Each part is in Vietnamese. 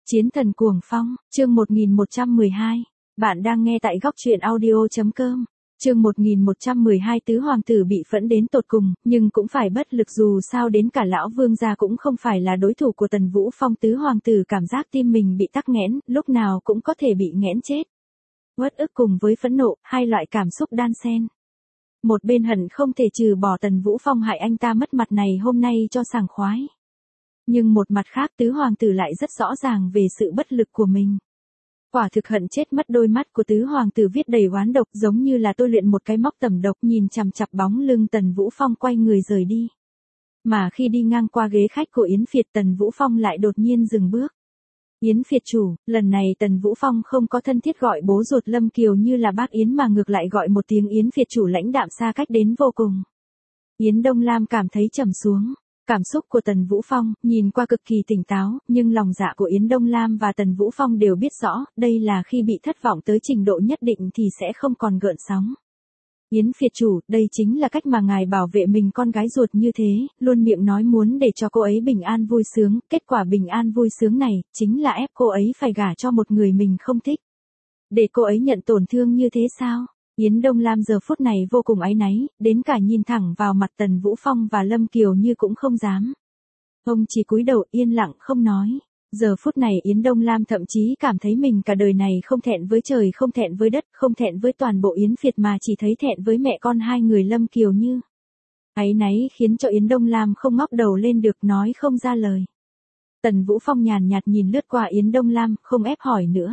Chiến thần cuồng phong, chương 1112. Bạn đang nghe tại góc truyện audio.com. Chương 1112 tứ hoàng tử bị phẫn đến tột cùng, nhưng cũng phải bất lực dù sao đến cả lão vương gia cũng không phải là đối thủ của Tần Vũ Phong. Tứ hoàng tử cảm giác tim mình bị tắc nghẽn, lúc nào cũng có thể bị nghẽn chết. Uất ức cùng với phẫn nộ, hai loại cảm xúc đan xen. Một bên hận không thể trừ bỏ Tần Vũ Phong hại anh ta mất mặt này hôm nay cho sảng khoái. Nhưng một mặt khác tứ hoàng tử lại rất rõ ràng về sự bất lực của mình. Quả thực hận chết mất. Đôi mắt của tứ hoàng tử viết đầy oán độc giống như là tôi luyện một cái móc tẩm độc nhìn chằm chằm bóng lưng Tần Vũ Phong quay người rời đi. Mà khi đi ngang qua ghế khách của Yến Phiệt Tần Vũ Phong lại đột nhiên dừng bước. Yến Phiệt chủ, lần này Tần Vũ Phong không có thân thiết gọi bố ruột Lâm Kiều như là bác Yến mà ngược lại gọi một tiếng Yến Phiệt chủ lãnh đạm xa cách đến vô cùng. Yến Đông Lam cảm thấy trầm xuống. Cảm xúc của Tần Vũ Phong, nhìn qua cực kỳ tỉnh táo, nhưng lòng dạ của Yến Đông Lam và Tần Vũ Phong đều biết rõ, đây là khi bị thất vọng tới trình độ nhất định thì sẽ không còn gợn sóng. Yến Phiệt chủ, đây chính là cách mà ngài bảo vệ mình con gái ruột như thế, luôn miệng nói muốn để cho cô ấy bình an vui sướng, kết quả bình an vui sướng này, chính là ép cô ấy phải gả cho một người mình không thích. Để cô ấy nhận tổn thương như thế sao? Yến Đông Lam giờ phút này vô cùng áy náy, đến cả nhìn thẳng vào mặt Tần Vũ Phong và Lâm Kiều Như cũng không dám. Ông chỉ cúi đầu yên lặng không nói. Giờ phút này Yến Đông Lam thậm chí cảm thấy mình cả đời này không thẹn với trời, không thẹn với đất, không thẹn với toàn bộ Yến Phiệt mà chỉ thấy thẹn với mẹ con hai người Lâm Kiều Như. Áy náy khiến cho Yến Đông Lam không ngóc đầu lên được, nói không ra lời. Tần Vũ Phong nhàn nhạt nhìn lướt qua Yến Đông Lam, không ép hỏi nữa.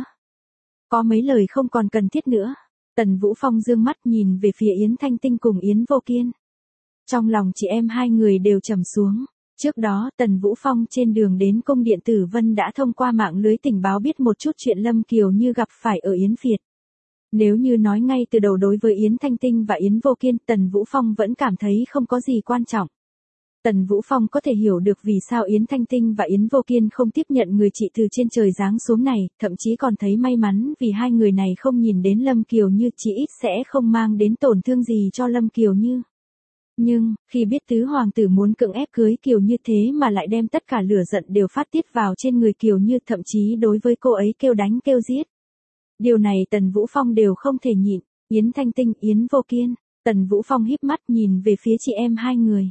Có mấy lời không còn cần thiết nữa. Tần Vũ Phong dương mắt nhìn về phía Yến Thanh Tinh cùng Yến Vô Kiên. Trong lòng chị em hai người đều trầm xuống. Trước đó, Tần Vũ Phong trên đường đến cung điện Tử Vân đã thông qua mạng lưới tình báo biết một chút chuyện Lâm Kiều Như gặp phải ở Yến Phiệt. Nếu như nói ngay từ đầu đối với Yến Thanh Tinh và Yến Vô Kiên, Tần Vũ Phong vẫn cảm thấy không có gì quan trọng. Tần Vũ Phong có thể hiểu được vì sao Yến Thanh Tinh và Yến Vô Kiên không tiếp nhận người chị từ trên trời giáng xuống này, thậm chí còn thấy may mắn vì hai người này không nhìn đến Lâm Kiều Như, chỉ ít sẽ không mang đến tổn thương gì cho Lâm Kiều Như. Nhưng, khi biết tứ hoàng tử muốn cưỡng ép cưới Kiều Như thế mà lại đem tất cả lửa giận đều phát tiết vào trên người Kiều Như, thậm chí đối với cô ấy kêu đánh kêu giết. Điều này Tần Vũ Phong đều không thể nhịn. Yến Thanh Tinh, Yến Vô Kiên, Tần Vũ Phong híp mắt nhìn về phía chị em hai người.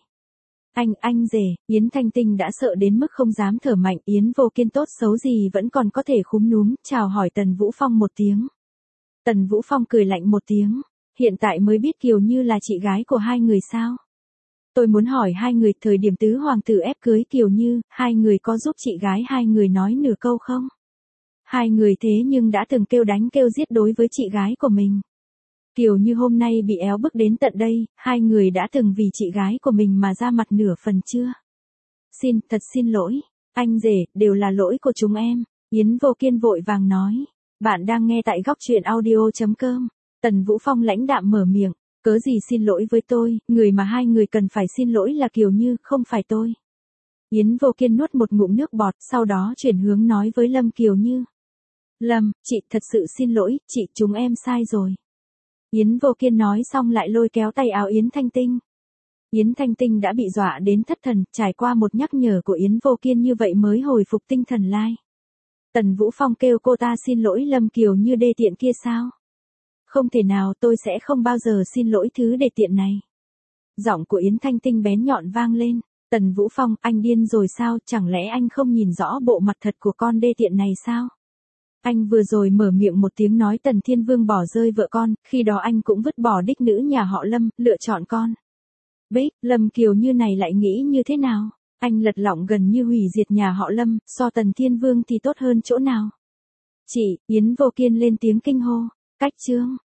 Anh rể, Yến Thanh Tinh đã sợ đến mức không dám thở mạnh, Yến Vô Kiên tốt xấu gì vẫn còn có thể khúm núm, chào hỏi Tần Vũ Phong một tiếng. Tần Vũ Phong cười lạnh một tiếng, hiện tại mới biết Kiều Như là chị gái của hai người sao? Tôi muốn hỏi hai người, thời điểm tứ hoàng tử ép cưới Kiều Như, hai người có giúp chị gái hai người nói nửa câu không? Hai người thế nhưng đã từng kêu đánh kêu giết đối với chị gái của mình. Kiều Như hôm nay bị éo bức đến tận đây, hai người đã từng vì chị gái của mình mà ra mặt nửa phần chưa? Thật xin lỗi, anh rể, đều là lỗi của chúng em. Yến Vô Kiên vội vàng nói. Bạn đang nghe tại góc truyện audio.com. Tần Vũ Phong lãnh đạm mở miệng. Cớ gì xin lỗi với tôi, người mà hai người cần phải xin lỗi là Kiều Như, không phải tôi. Yến Vô Kiên nuốt một ngụm nước bọt, sau đó chuyển hướng nói với Lâm Kiều Như. Lâm, chị thật sự xin lỗi, chị, chúng em sai rồi. Yến Vô Kiên nói xong lại lôi kéo tay áo Yến Thanh Tinh. Yến Thanh Tinh đã bị dọa đến thất thần, trải qua một nhắc nhở của Yến Vô Kiên như vậy mới hồi phục tinh thần lại. Tần Vũ Phong kêu cô ta xin lỗi Lâm Kiều Như đê tiện kia sao? Không thể nào, tôi sẽ không bao giờ xin lỗi thứ đê tiện này. Giọng của Yến Thanh Tinh bén nhọn vang lên. Tần Vũ Phong, anh điên rồi sao, chẳng lẽ anh không nhìn rõ bộ mặt thật của con đê tiện này sao? Anh vừa rồi mở miệng một tiếng nói Tần Thiên Vương bỏ rơi vợ con, khi đó anh cũng vứt bỏ đích nữ nhà họ Lâm, lựa chọn con. Bích, Lâm Kiều Như này lại nghĩ như thế nào? Anh lật lọng gần như hủy diệt nhà họ Lâm, so Tần Thiên Vương thì tốt hơn chỗ nào? Chị, Yến Vô Kiên lên tiếng kinh hô. Cách chương,